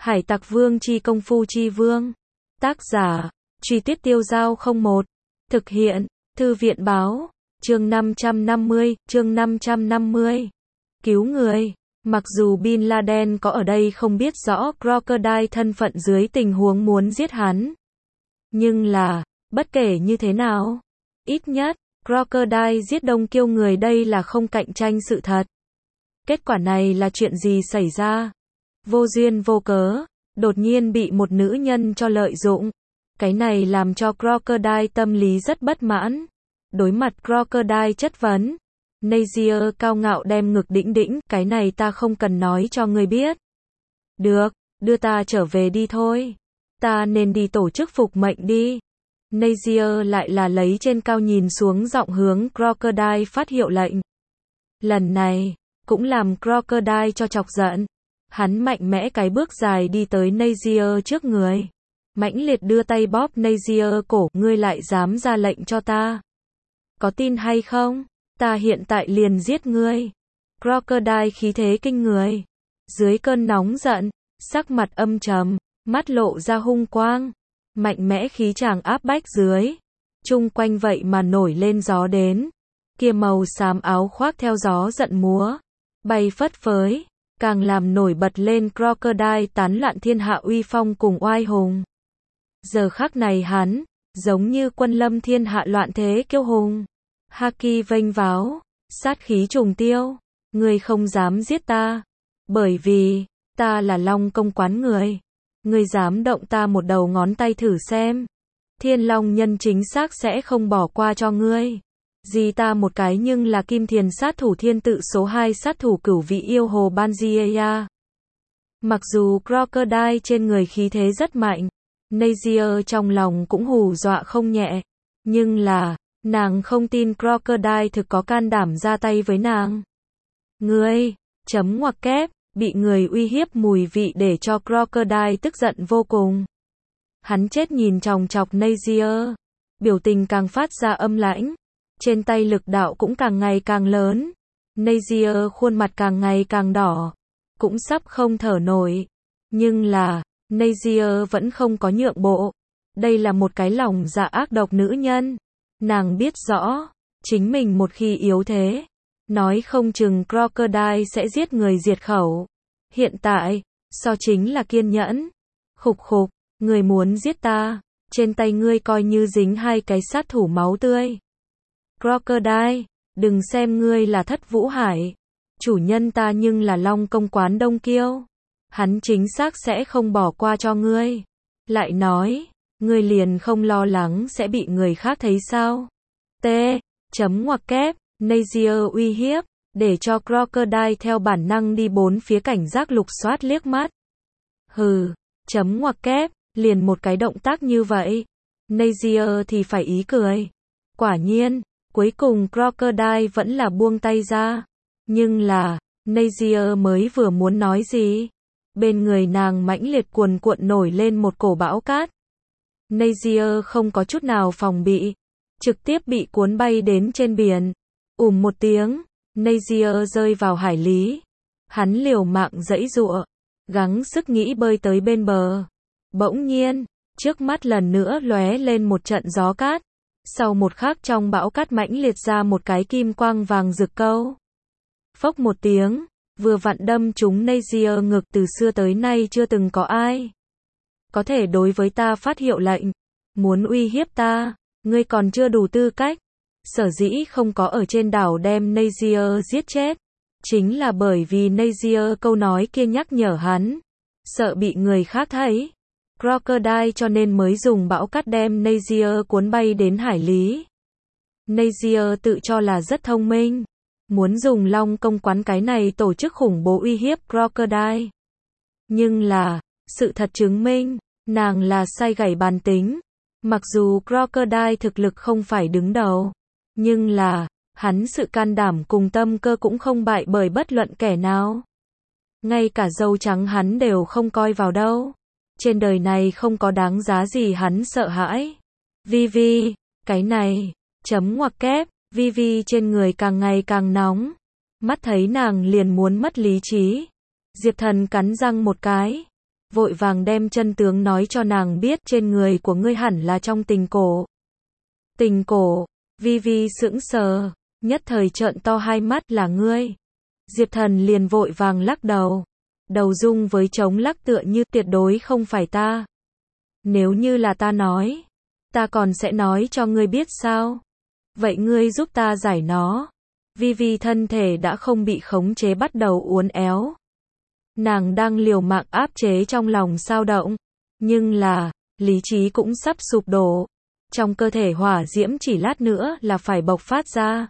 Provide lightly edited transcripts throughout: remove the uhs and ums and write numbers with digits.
Hải Tặc Vương chi công phu chi vương. Tác giả, Truy Tuyết Tiêu Giao 01. Thực hiện, Thư viện Báo. Chương 550. Cứu người. Mặc dù Bin Laden có ở đây không biết rõ Crocodile thân phận dưới tình huống muốn giết hắn. Nhưng là, bất kể như thế nào, ít nhất, Crocodile giết Đông Kiêu người đây là không cạnh tranh sự thật. Kết quả này là chuyện gì xảy ra? Vô duyên vô cớ, đột nhiên bị một nữ nhân cho lợi dụng. Cái này làm cho Crocodile tâm lý rất bất mãn. Đối mặt Crocodile chất vấn, Nazier cao ngạo đem ngực đĩnh đĩnh, cái này ta không cần nói cho ngươi biết. Được, đưa ta trở về đi thôi. Ta nên đi tổ chức phục mệnh đi. Nazier lại là lấy trên cao nhìn xuống giọng hướng Crocodile phát hiệu lệnh. Lần này, cũng làm Crocodile cho chọc giận. Hắn mạnh mẽ cái bước dài đi tới Nazier trước người. Mãnh liệt đưa tay bóp Nazier cổ, ngươi lại dám ra lệnh cho ta. Có tin hay không? Ta hiện tại liền giết ngươi. Crocodile khí thế kinh người. Dưới cơn nóng giận, sắc mặt âm trầm, mắt lộ ra hung quang. Mạnh mẽ khí tràng áp bách dưới. Chung quanh vậy mà nổi lên gió đến. Kia màu xám áo khoác theo gió giận múa. Bay phất phới. Càng làm nổi bật lên Crocodile tán loạn thiên hạ uy phong cùng oai hùng. Giờ khắc này hắn, giống như quân lâm thiên hạ loạn thế kiêu hùng. Haki vênh váo, sát khí trùng tiêu. Ngươi không dám giết ta. Bởi vì, ta là Long công quán người. Ngươi dám động ta một đầu ngón tay thử xem. Thiên Long nhân chính xác sẽ không bỏ qua cho ngươi. Gì ta một cái nhưng là Kim Thiền sát thủ thiên tự số 2 sát thủ cửu vị yêu hồ Banjia. Mặc dù Crocodile trên người khí thế rất mạnh, Nazier trong lòng cũng hù dọa không nhẹ. Nhưng là, nàng không tin Crocodile thực có can đảm ra tay với nàng. Ngươi, chấm ngoặc kép, bị người uy hiếp mùi vị để cho Crocodile tức giận vô cùng. Hắn chết nhìn chòng chọc Nazier, biểu tình càng phát ra âm lãnh. Trên tay lực đạo cũng càng ngày càng lớn. Nazier khuôn mặt càng ngày càng đỏ. Cũng sắp không thở nổi. Nhưng là, Nazier vẫn không có nhượng bộ. Đây là một cái lòng dạ ác độc nữ nhân. Nàng biết rõ, chính mình một khi yếu thế, nói không chừng Crocodile sẽ giết người diệt khẩu. Hiện tại, so chính là kiên nhẫn. Khục khục, người muốn giết ta, trên tay ngươi coi như dính 2 cái sát thủ máu tươi. Crocodile, đừng xem ngươi là Thất Vũ Hải. Chủ nhân ta nhưng là Long công quán Đông Kiêu. Hắn chính xác sẽ không bỏ qua cho ngươi. Lại nói, ngươi liền không lo lắng sẽ bị người khác thấy sao? Chấm ngoặc kép, Nazier uy hiếp, để cho Crocodile theo bản năng đi bốn phía cảnh giác lục soát liếc mắt. Hừ, chấm ngoặc kép, liền một cái động tác như vậy. Nazier thì phải ý cười. Quả nhiên. Cuối cùng Crocodile vẫn là buông tay ra. Nhưng là, Nazier mới vừa muốn nói gì? Bên người nàng mãnh liệt cuồn cuộn nổi lên một cổ bão cát. Nazier không có chút nào phòng bị. Trực tiếp bị cuốn bay đến trên biển. Một tiếng, Nazier rơi vào hải lý. Hắn liều mạng giãy giụa, gắng sức nghĩ bơi tới bên bờ. Bỗng nhiên, trước mắt lần nữa lóe lên một trận gió cát. Sau một khắc trong bão cát mãnh liệt ra một cái kim quang vàng rực câu. Phốc một tiếng, vừa vặn đâm trúng Nazier ngực. Từ xưa tới nay chưa từng có ai có thể đối với ta phát hiệu lệnh, muốn uy hiếp ta, ngươi còn chưa đủ tư cách. Sở dĩ không có ở trên đảo đem Nazier giết chết, chính là bởi vì Nazier câu nói kia nhắc nhở hắn, sợ bị người khác thấy. Crocodile cho nên mới dùng bão cát đem Nazier cuốn bay đến hải lý. Nazier tự cho là rất thông minh, muốn dùng Long công quán cái này tổ chức khủng bố uy hiếp Crocodile. Nhưng là, sự thật chứng minh, nàng là sai gảy bàn tính. Mặc dù Crocodile thực lực không phải đứng đầu, nhưng là, hắn sự can đảm cùng tâm cơ cũng không bại bởi bất luận kẻ nào. Ngay cả dâu trắng hắn đều không coi vào đâu. Trên đời này không có đáng giá gì hắn sợ hãi. Vivi, cái này, chấm ngoặc kép, Vivi trên người càng ngày càng nóng. Mắt thấy nàng liền muốn mất lý trí. Diệp Thần cắn răng một cái. vội vàng đem chân tướng nói cho nàng biết, trên người của ngươi hẳn là trong tình cổ. Tình cổ? Vi Vi sững sờ, nhất thời trợn to hai mắt, là ngươi? Diệp Thần liền vội vàng lắc đầu. Đầu rung với trống lắc tựa như tuyệt đối không phải ta. Nếu như là ta nói, ta còn sẽ nói cho ngươi biết sao? Vậy ngươi giúp ta giải nó. Vi Vi thân thể đã không bị khống chế bắt đầu uốn éo. Nàng đang liều mạng áp chế trong lòng xao động, nhưng là, lý trí cũng sắp sụp đổ. Trong cơ thể hỏa diễm chỉ lát nữa là phải bộc phát ra.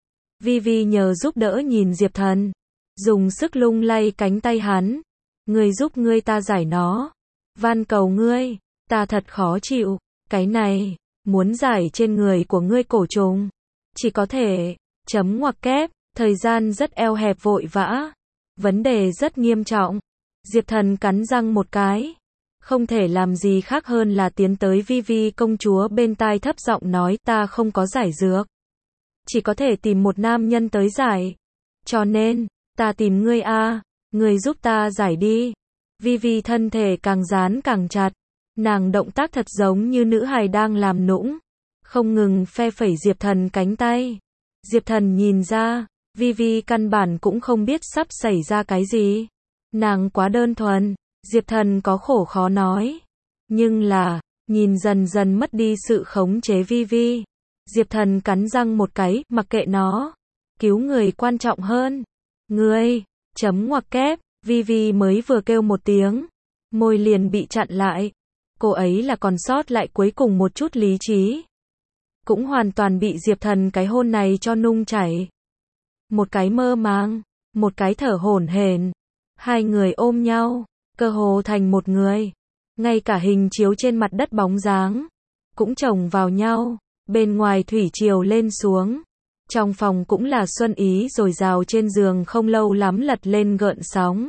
Vi Vi nhờ giúp đỡ nhìn Diệp Thần, dùng sức lung lay cánh tay hắn. Ngươi giúp ngươi ta giải nó. Van cầu ngươi, ta thật khó chịu. Cái này, muốn giải trên người của ngươi cổ trùng. Chỉ có thể, chấm ngoặc kép, thời gian rất eo hẹp vội vã. Vấn đề rất nghiêm trọng. Diệp Thần cắn răng một cái. Không thể làm gì khác hơn là tiến tới Vi Vi công chúa bên tai thấp giọng nói, ta không có giải dược. Chỉ có thể tìm một nam nhân tới giải. Cho nên, ta tìm ngươi a, ngươi giúp ta giải đi. Vi Vi thân thể càng dán càng chặt. Nàng động tác thật giống như nữ hài đang làm nũng. Không ngừng phe phẩy Diệp Thần cánh tay. Diệp Thần nhìn ra, Vi Vi căn bản cũng không biết sắp xảy ra cái gì. Nàng quá đơn thuần. Diệp Thần có khổ khó nói. Nhưng là, nhìn dần dần mất đi sự khống chế Vi Vi. Diệp Thần cắn răng một cái, mặc kệ nó. Cứu người quan trọng hơn. Ngươi, chấm ngoặc kép, Vi Vi mới vừa kêu một tiếng. Môi liền bị chặn lại. Cô ấy là còn sót lại cuối cùng một chút lý trí. Cũng hoàn toàn bị Diệp Thần cái hôn này cho nung chảy. Một cái mơ màng, một cái thở hổn hển. Hai người ôm nhau, cơ hồ thành một người. Ngay cả hình chiếu trên mặt đất bóng dáng cũng chồng vào nhau. Bên ngoài thủy triều lên xuống. Trong phòng cũng là xuân ý dồi dào, trên giường không lâu lắm lật lên gợn sóng.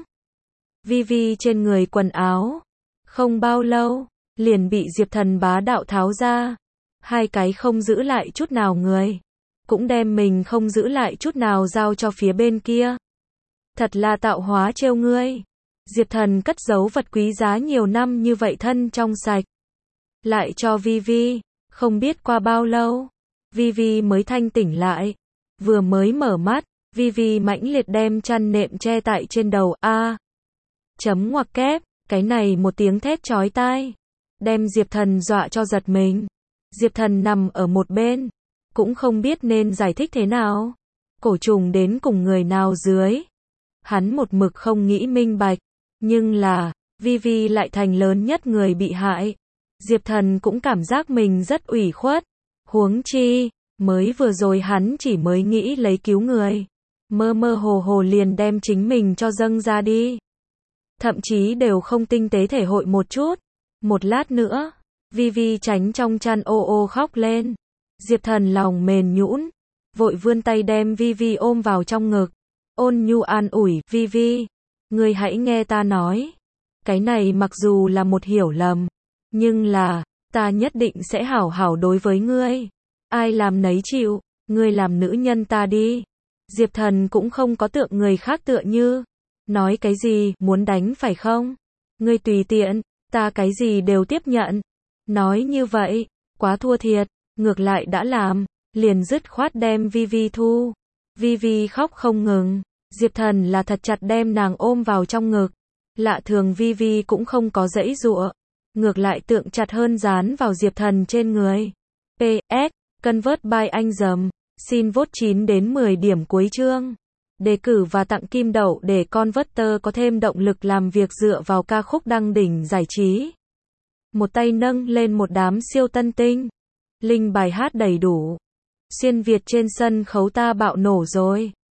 Vi Vi trên người quần áo, không bao lâu, liền bị Diệp Thần bá đạo tháo ra. Hai cái không giữ lại chút nào người. Cũng đem mình không giữ lại chút nào giao cho phía bên kia. Thật là tạo hóa trêu ngươi. Diệp Thần cất giấu vật quý giá nhiều năm như vậy thân trong sạch. Lại cho Vi Vi. Không biết qua bao lâu, Vi Vi mới thanh tỉnh lại. Vừa mới mở mắt, Vi Vi mãnh liệt đem chăn nệm che tại trên đầu. A, chấm ngoặc kép, cái này một tiếng thét chói tai, đem Diệp Thần dọa cho giật mình. Diệp Thần nằm ở một bên, cũng không biết nên giải thích thế nào. Cổ trùng đến cùng người nào dưới. Hắn một mực không nghĩ minh bạch, nhưng là, Vi Vi lại thành lớn nhất người bị hại. Diệp Thần cũng cảm giác mình rất ủy khuất. Huống chi, mới vừa rồi hắn chỉ mới nghĩ lấy cứu người. Mơ mơ hồ hồ liền đem chính mình cho dâng ra đi. Thậm chí đều không tinh tế thể hội một chút. Một lát nữa, Vi Vi tránh trong chăn ô ô khóc lên. Diệp Thần lòng mềm nhũn, vội vươn tay đem Vi Vi ôm vào trong ngực. Ôn nhu an ủi, Vi Vi, ngươi hãy nghe ta nói. Cái này mặc dù là một hiểu lầm, nhưng là, ta nhất định sẽ hảo hảo đối với ngươi. Ai làm nấy chịu, ngươi làm nữ nhân ta đi. Diệp Thần cũng không có tượng người khác tựa như. Nói cái gì, muốn đánh phải không? Ngươi tùy tiện, ta cái gì đều tiếp nhận. Nói như vậy, quá thua thiệt, ngược lại đã làm, liền dứt khoát đem Vi Vi thu. Vi Vi khóc không ngừng, Diệp Thần là thật chặt đem nàng ôm vào trong ngực. Lạ thường Vi Vi cũng không có giãy giụa, ngược lại tượng chặt hơn dán vào Diệp Thần trên người. PS, convert by anh dầm, xin vote 9 đến 10 điểm cuối chương. Đề cử và tặng kim đậu để Converter có thêm động lực làm việc dựa vào ca khúc đăng đỉnh giải trí. Một tay nâng lên một đám siêu tân tinh. Link bài hát đầy đủ. Xuyên Việt trên sân khấu ta bạo nổ rồi.